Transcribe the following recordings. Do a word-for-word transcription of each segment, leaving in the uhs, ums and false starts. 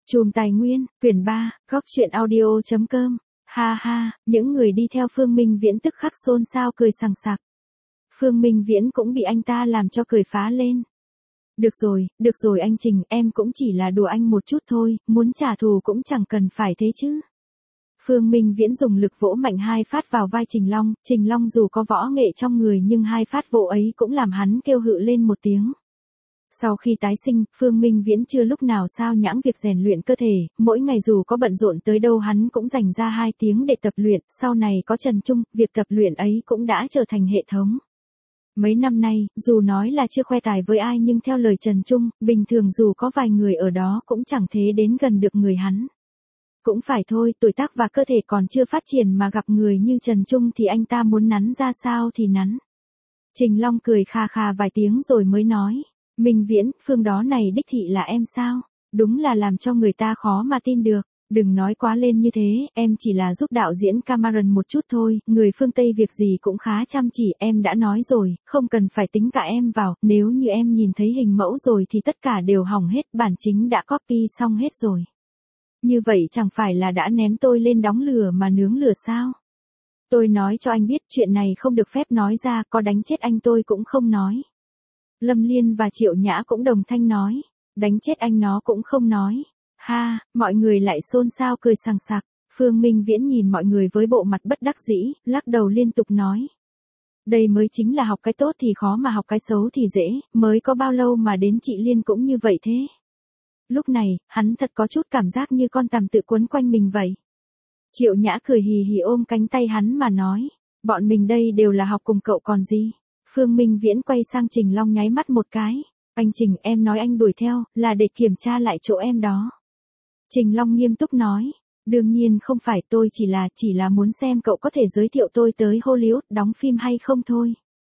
Chùm Tài Nguyên, quyển ba, góc truyện audio chấm com. Ha ha, những người đi theo Phương Minh Viễn tức khắc xôn xao cười sằng sặc. Phương Minh Viễn cũng bị anh ta làm cho cười phá lên. Được rồi, được rồi anh Trình, em cũng chỉ là đùa anh một chút thôi, muốn trả thù cũng chẳng cần phải thế chứ. Phương Minh Viễn dùng lực vỗ mạnh hai phát vào vai Trình Long, Trình Long dù có võ nghệ trong người nhưng hai phát vỗ ấy cũng làm hắn kêu hự lên một tiếng. Sau khi tái sinh, Phương Minh Viễn chưa lúc nào sao nhãng việc rèn luyện cơ thể, mỗi ngày dù có bận rộn tới đâu hắn cũng dành ra hai tiếng để tập luyện, sau này có Trần Trung, việc tập luyện ấy cũng đã trở thành hệ thống. Mấy năm nay, dù nói là chưa khoe tài với ai nhưng theo lời Trần Trung, bình thường dù có vài người ở đó cũng chẳng thế đến gần được người hắn. Cũng phải thôi, tuổi tác và cơ thể còn chưa phát triển mà gặp người như Trần Trung thì anh ta muốn nắn ra sao thì nắn. Trình Long cười kha kha vài tiếng rồi mới nói. Minh Viễn, Phương đó này đích thị là em sao? Đúng là làm cho người ta khó mà tin được. Đừng nói quá lên như thế, em chỉ là giúp đạo diễn Cameron một chút thôi, người phương Tây việc gì cũng khá chăm chỉ, em đã nói rồi, không cần phải tính cả em vào, nếu như em nhìn thấy hình mẫu rồi thì tất cả đều hỏng hết, bản chính đã copy xong hết rồi. Như vậy chẳng phải là đã ném tôi lên đóng lửa mà nướng lửa sao? Tôi nói cho anh biết chuyện này không được phép nói ra, có đánh chết anh tôi cũng không nói. Lâm Liên và Triệu Nhã cũng đồng thanh nói, đánh chết anh nó cũng không nói. Ha, mọi người lại xôn xao cười sằng sặc. Phương Minh Viễn nhìn mọi người với bộ mặt bất đắc dĩ, lắc đầu liên tục nói. Đây mới chính là học cái tốt thì khó mà học cái xấu thì dễ, mới có bao lâu mà đến chị Liên cũng như vậy thế. Lúc này, hắn thật có chút cảm giác như con tằm tự quấn quanh mình vậy. Triệu Nhã cười hì hì ôm cánh tay hắn mà nói, bọn mình đây đều là học cùng cậu còn gì. Phương Minh Viễn quay sang Trình Long nháy mắt một cái, anh Trình em nói anh đuổi theo, là để kiểm tra lại chỗ em đó. Trình Long nghiêm túc nói, đương nhiên không phải tôi chỉ là, chỉ là muốn xem cậu có thể giới thiệu tôi tới Hollywood đóng phim hay không thôi.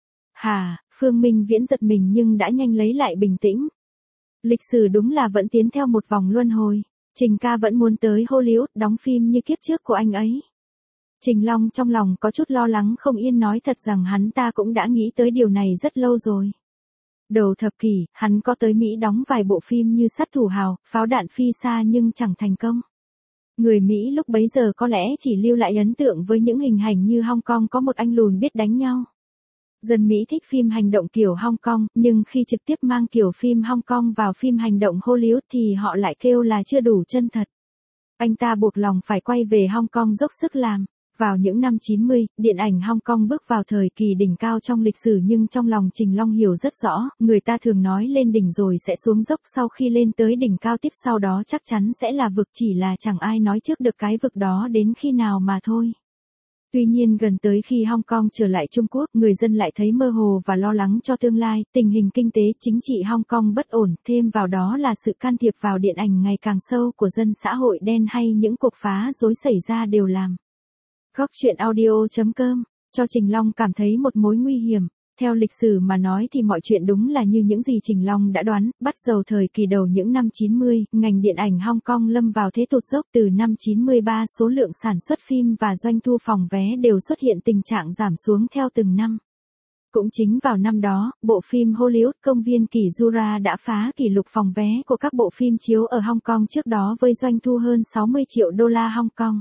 Hà, Phương Minh Viễn giật mình nhưng đã nhanh lấy lại bình tĩnh. Lịch sử đúng là vẫn tiến theo một vòng luân hồi, Trình ca vẫn muốn tới Hollywood đóng phim như kiếp trước của anh ấy. Trình Long trong lòng có chút lo lắng không yên nói thật rằng hắn ta cũng đã nghĩ tới điều này rất lâu rồi. Đầu thập kỷ, hắn có tới Mỹ đóng vài bộ phim như Sát Thủ Hào, Pháo Đạn Phi Xa nhưng chẳng thành công. Người Mỹ lúc bấy giờ có lẽ chỉ lưu lại ấn tượng với những hình ảnh như Hong Kong có một anh lùn biết đánh nhau. Dân Mỹ thích phim hành động kiểu Hong Kong, nhưng khi trực tiếp mang kiểu phim Hong Kong vào phim hành động Hollywood thì họ lại kêu là chưa đủ chân thật. Anh ta buộc lòng phải quay về Hong Kong dốc sức làm. Vào những năm chín mươi, điện ảnh Hong Kong bước vào thời kỳ đỉnh cao trong lịch sử nhưng trong lòng Trình Long hiểu rất rõ, người ta thường nói lên đỉnh rồi sẽ xuống dốc sau khi lên tới đỉnh cao tiếp sau đó chắc chắn sẽ là vực chỉ là chẳng ai nói trước được cái vực đó đến khi nào mà thôi. Tuy nhiên gần tới khi Hong Kong trở lại Trung Quốc, người dân lại thấy mơ hồ và lo lắng cho tương lai, tình hình kinh tế chính trị Hong Kong bất ổn, thêm vào đó là sự can thiệp vào điện ảnh ngày càng sâu của dân xã hội đen hay những cuộc phá rối xảy ra đều làm. Góc truyện audio chấm com, cho Trình Long cảm thấy một mối nguy hiểm. Theo lịch sử mà nói thì mọi chuyện đúng là như những gì Trình Long đã đoán, bắt đầu thời kỳ đầu những năm chín mươi, ngành điện ảnh Hong Kong lâm vào thế tụt dốc từ năm chín mươi ba số lượng sản xuất phim và doanh thu phòng vé đều xuất hiện tình trạng giảm xuống theo từng năm. Cũng chính vào năm đó, bộ phim Hollywood Công viên Kỷ Jura đã phá kỷ lục phòng vé của các bộ phim chiếu ở Hong Kong trước đó với doanh thu hơn sáu mươi triệu đô la Hong Kong.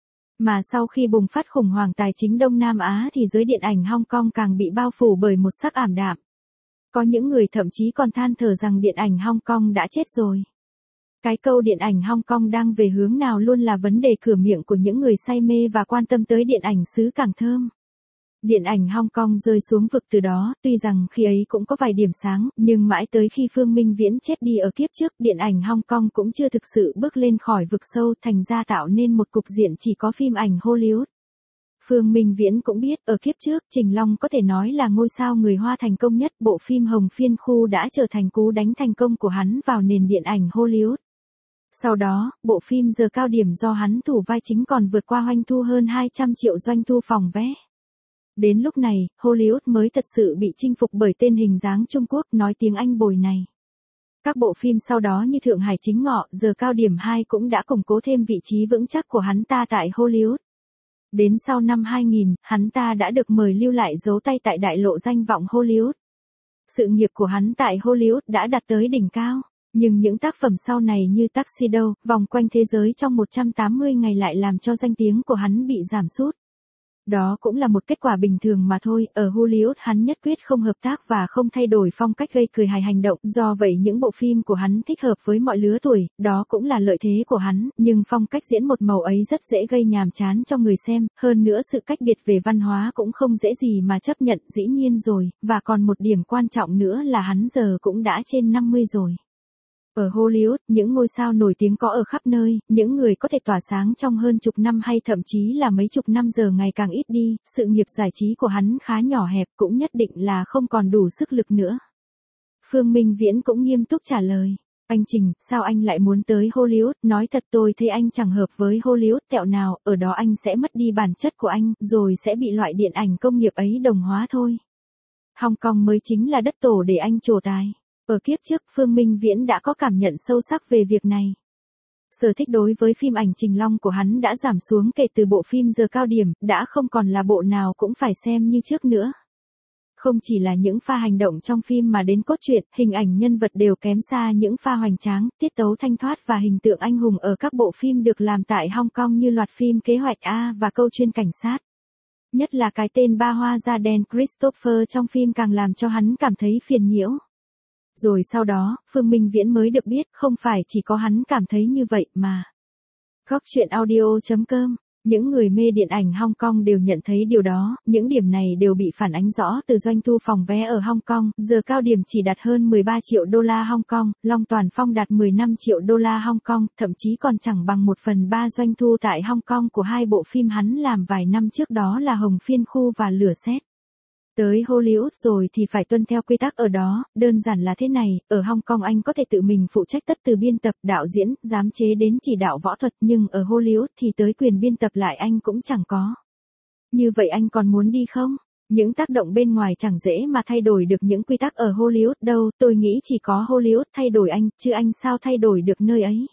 Mà sau khi bùng phát khủng hoảng tài chính Đông Nam Á thì giới điện ảnh Hong Kong càng bị bao phủ bởi một sắc ảm đạm. Có những người thậm chí còn than thở rằng điện ảnh Hong Kong đã chết rồi. Cái câu điện ảnh Hong Kong đang về hướng nào luôn là vấn đề cửa miệng của những người say mê và quan tâm tới điện ảnh xứ Càng Thơm. Điện ảnh Hong Kong rơi xuống vực từ đó, tuy rằng khi ấy cũng có vài điểm sáng, nhưng mãi tới khi Phương Minh Viễn chết đi ở kiếp trước, điện ảnh Hong Kong cũng chưa thực sự bước lên khỏi vực sâu, thành ra tạo nên một cục diện chỉ có phim ảnh Hollywood. Phương Minh Viễn cũng biết, ở kiếp trước, Trình Long có thể nói là ngôi sao người Hoa thành công nhất, bộ phim Hồng Phiên Khu đã trở thành cú đánh thành công của hắn vào nền điện ảnh Hollywood. Sau đó, bộ phim Giờ Cao Điểm do hắn thủ vai chính còn vượt qua doanh thu hơn hai trăm triệu doanh thu phòng vé. Đến lúc này, Hollywood mới thật sự bị chinh phục bởi tên hình dáng Trung Quốc nói tiếng Anh bồi này. Các bộ phim sau đó như Thượng Hải Chính Ngọ, Giờ Cao Điểm hai cũng đã củng cố thêm vị trí vững chắc của hắn ta tại Hollywood. Đến sau năm hai nghìn, hắn ta đã được mời lưu lại dấu tay tại đại lộ danh vọng Hollywood. Sự nghiệp của hắn tại Hollywood đã đạt tới đỉnh cao. Nhưng những tác phẩm sau này như Tuxedo, Vòng quanh thế giới trong một trăm tám mươi ngày lại làm cho danh tiếng của hắn bị giảm sút. Đó cũng là một kết quả bình thường mà thôi, ở Hollywood hắn nhất quyết không hợp tác và không thay đổi phong cách gây cười hài hành động, do vậy những bộ phim của hắn thích hợp với mọi lứa tuổi, đó cũng là lợi thế của hắn, nhưng phong cách diễn một màu ấy rất dễ gây nhàm chán cho người xem, hơn nữa sự cách biệt về văn hóa cũng không dễ gì mà chấp nhận, dĩ nhiên rồi, và còn một điểm quan trọng nữa là hắn giờ cũng đã trên năm mươi rồi. Ở Hollywood, những ngôi sao nổi tiếng có ở khắp nơi, những người có thể tỏa sáng trong hơn chục năm hay thậm chí là mấy chục năm giờ ngày càng ít đi, sự nghiệp giải trí của hắn khá nhỏ hẹp cũng nhất định là không còn đủ sức lực nữa. Phương Minh Viễn cũng nghiêm túc trả lời. Anh Trình, sao anh lại muốn tới Hollywood, nói thật tôi thấy anh chẳng hợp với Hollywood tẹo nào, ở đó anh sẽ mất đi bản chất của anh, rồi sẽ bị loại điện ảnh công nghiệp ấy đồng hóa thôi. Hong Kong mới chính là đất tổ để anh trổ tài. Ở kiếp trước, Phương Minh Viễn đã có cảm nhận sâu sắc về việc này. Sở thích đối với phim ảnh Trình Long của hắn đã giảm xuống kể từ bộ phim Giờ Cao Điểm, đã không còn là bộ nào cũng phải xem như trước nữa. Không chỉ là những pha hành động trong phim mà đến cốt truyện, hình ảnh nhân vật đều kém xa những pha hoành tráng, tiết tấu thanh thoát và hình tượng anh hùng ở các bộ phim được làm tại Hong Kong như loạt phim Kế hoạch A và Câu chuyên cảnh sát. Nhất là cái tên ba hoa da đen Christopher trong phim càng làm cho hắn cảm thấy phiền nhiễu. Rồi sau đó, Phương Minh Viễn mới được biết không phải chỉ có hắn cảm thấy như vậy mà. Góc truyện audio chấm com, những người mê điện ảnh Hong Kong đều nhận thấy điều đó, những điểm này đều bị phản ánh rõ từ doanh thu phòng vé ở Hong Kong, Giờ Cao Điểm chỉ đạt hơn mười ba triệu đô la Hong Kong, Long Toàn Phong đạt mười lăm triệu đô la Hong Kong, thậm chí còn chẳng bằng một phần ba doanh thu tại Hong Kong của hai bộ phim hắn làm vài năm trước đó là Hồng Phiên Khu và Lửa Sét. Tới Hollywood rồi thì phải tuân theo quy tắc ở đó, đơn giản là thế này, ở Hong Kong anh có thể tự mình phụ trách tất từ biên tập, đạo diễn, giám chế đến chỉ đạo võ thuật, nhưng ở Hollywood thì tới quyền biên tập lại anh cũng chẳng có. Như vậy anh còn muốn đi không? Những tác động bên ngoài chẳng dễ mà thay đổi được những quy tắc ở Hollywood đâu, tôi nghĩ chỉ có Hollywood thay đổi anh, chứ anh sao thay đổi được nơi ấy.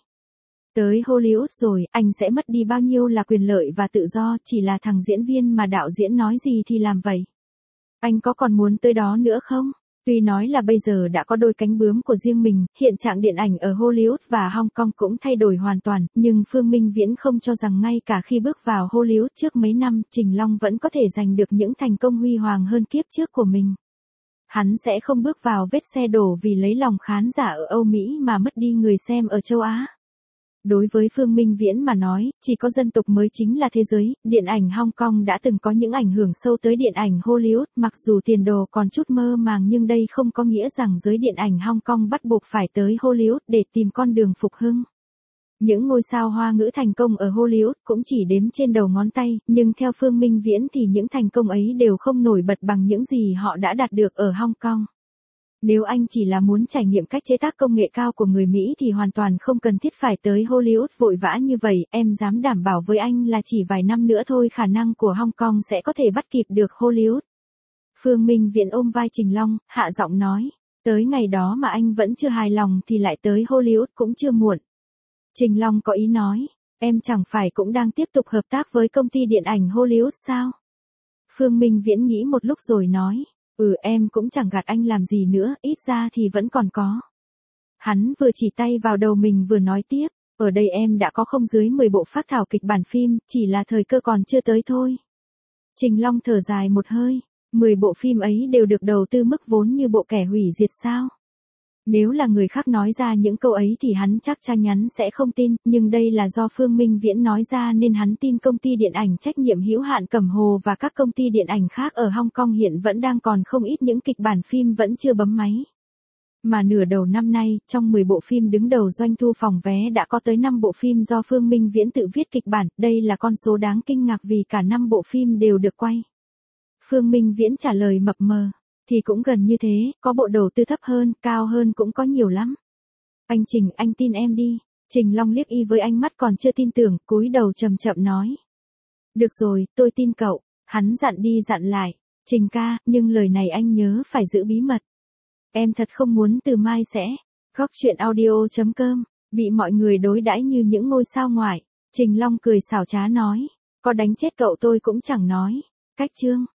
Tới Hollywood rồi, anh sẽ mất đi bao nhiêu là quyền lợi và tự do, chỉ là thằng diễn viên mà đạo diễn nói gì thì làm vậy. Anh có còn muốn tới đó nữa không? Tuy nói là bây giờ đã có đôi cánh bướm của riêng mình, hiện trạng điện ảnh ở Hollywood và Hong Kong cũng thay đổi hoàn toàn, nhưng Phương Minh Viễn không cho rằng ngay cả khi bước vào Hollywood trước mấy năm, Trình Long vẫn có thể giành được những thành công huy hoàng hơn kiếp trước của mình. Hắn sẽ không bước vào vết xe đổ vì lấy lòng khán giả ở Âu Mỹ mà mất đi người xem ở châu Á. Đối với Phương Minh Viễn mà nói, chỉ có dân tộc mới chính là thế giới, điện ảnh Hong Kong đã từng có những ảnh hưởng sâu tới điện ảnh Hollywood, mặc dù tiền đồ còn chút mơ màng nhưng đây không có nghĩa rằng giới điện ảnh Hong Kong bắt buộc phải tới Hollywood để tìm con đường phục hưng. Những ngôi sao Hoa ngữ thành công ở Hollywood cũng chỉ đếm trên đầu ngón tay, nhưng theo Phương Minh Viễn thì những thành công ấy đều không nổi bật bằng những gì họ đã đạt được ở Hong Kong. Nếu anh chỉ là muốn trải nghiệm cách chế tác công nghệ cao của người Mỹ thì hoàn toàn không cần thiết phải tới Hollywood vội vã như vậy, em dám đảm bảo với anh là chỉ vài năm nữa thôi khả năng của Hong Kong sẽ có thể bắt kịp được Hollywood. Phương Minh Viễn ôm vai Trình Long, hạ giọng nói, tới ngày đó mà anh vẫn chưa hài lòng thì lại tới Hollywood cũng chưa muộn. Trình Long có ý nói, em chẳng phải cũng đang tiếp tục hợp tác với công ty điện ảnh Hollywood sao? Phương Minh Viễn nghĩ một lúc rồi nói, ừ em cũng chẳng gạt anh làm gì nữa, ít ra thì vẫn còn có. Hắn vừa chỉ tay vào đầu mình vừa nói tiếp, ở đây em đã có không dưới mười bộ phác thảo kịch bản phim, chỉ là thời cơ còn chưa tới thôi. Trình Long thở dài một hơi, mười bộ phim ấy đều được đầu tư mức vốn như bộ Kẻ Hủy Diệt sao? Nếu là người khác nói ra những câu ấy thì hắn chắc chắn nhắn sẽ không tin, nhưng đây là do Phương Minh Viễn nói ra nên hắn tin công ty điện ảnh trách nhiệm hữu hạn Cẩm Hồ và các công ty điện ảnh khác ở Hong Kong hiện vẫn đang còn không ít những kịch bản phim vẫn chưa bấm máy. Mà nửa đầu năm nay, trong mười bộ phim đứng đầu doanh thu phòng vé đã có tới năm bộ phim do Phương Minh Viễn tự viết kịch bản, đây là con số đáng kinh ngạc vì cả năm bộ phim đều được quay. Phương Minh Viễn trả lời mập mờ. Thì cũng gần như thế, có bộ đầu tư thấp hơn, cao hơn cũng có nhiều lắm. Anh Trình, anh tin em đi. Trình Long liếc y với ánh mắt còn chưa tin tưởng, cúi đầu chậm chậm nói. Được rồi, tôi tin cậu. Hắn dặn đi dặn lại. Trình ca, nhưng lời này anh nhớ phải giữ bí mật. Em thật không muốn từ mai sẽ. Góc truyện audio chấm com, bị mọi người đối đãi như những ngôi sao ngoại. Trình Long cười xảo trá nói. Có đánh chết cậu tôi cũng chẳng nói. Cách chương.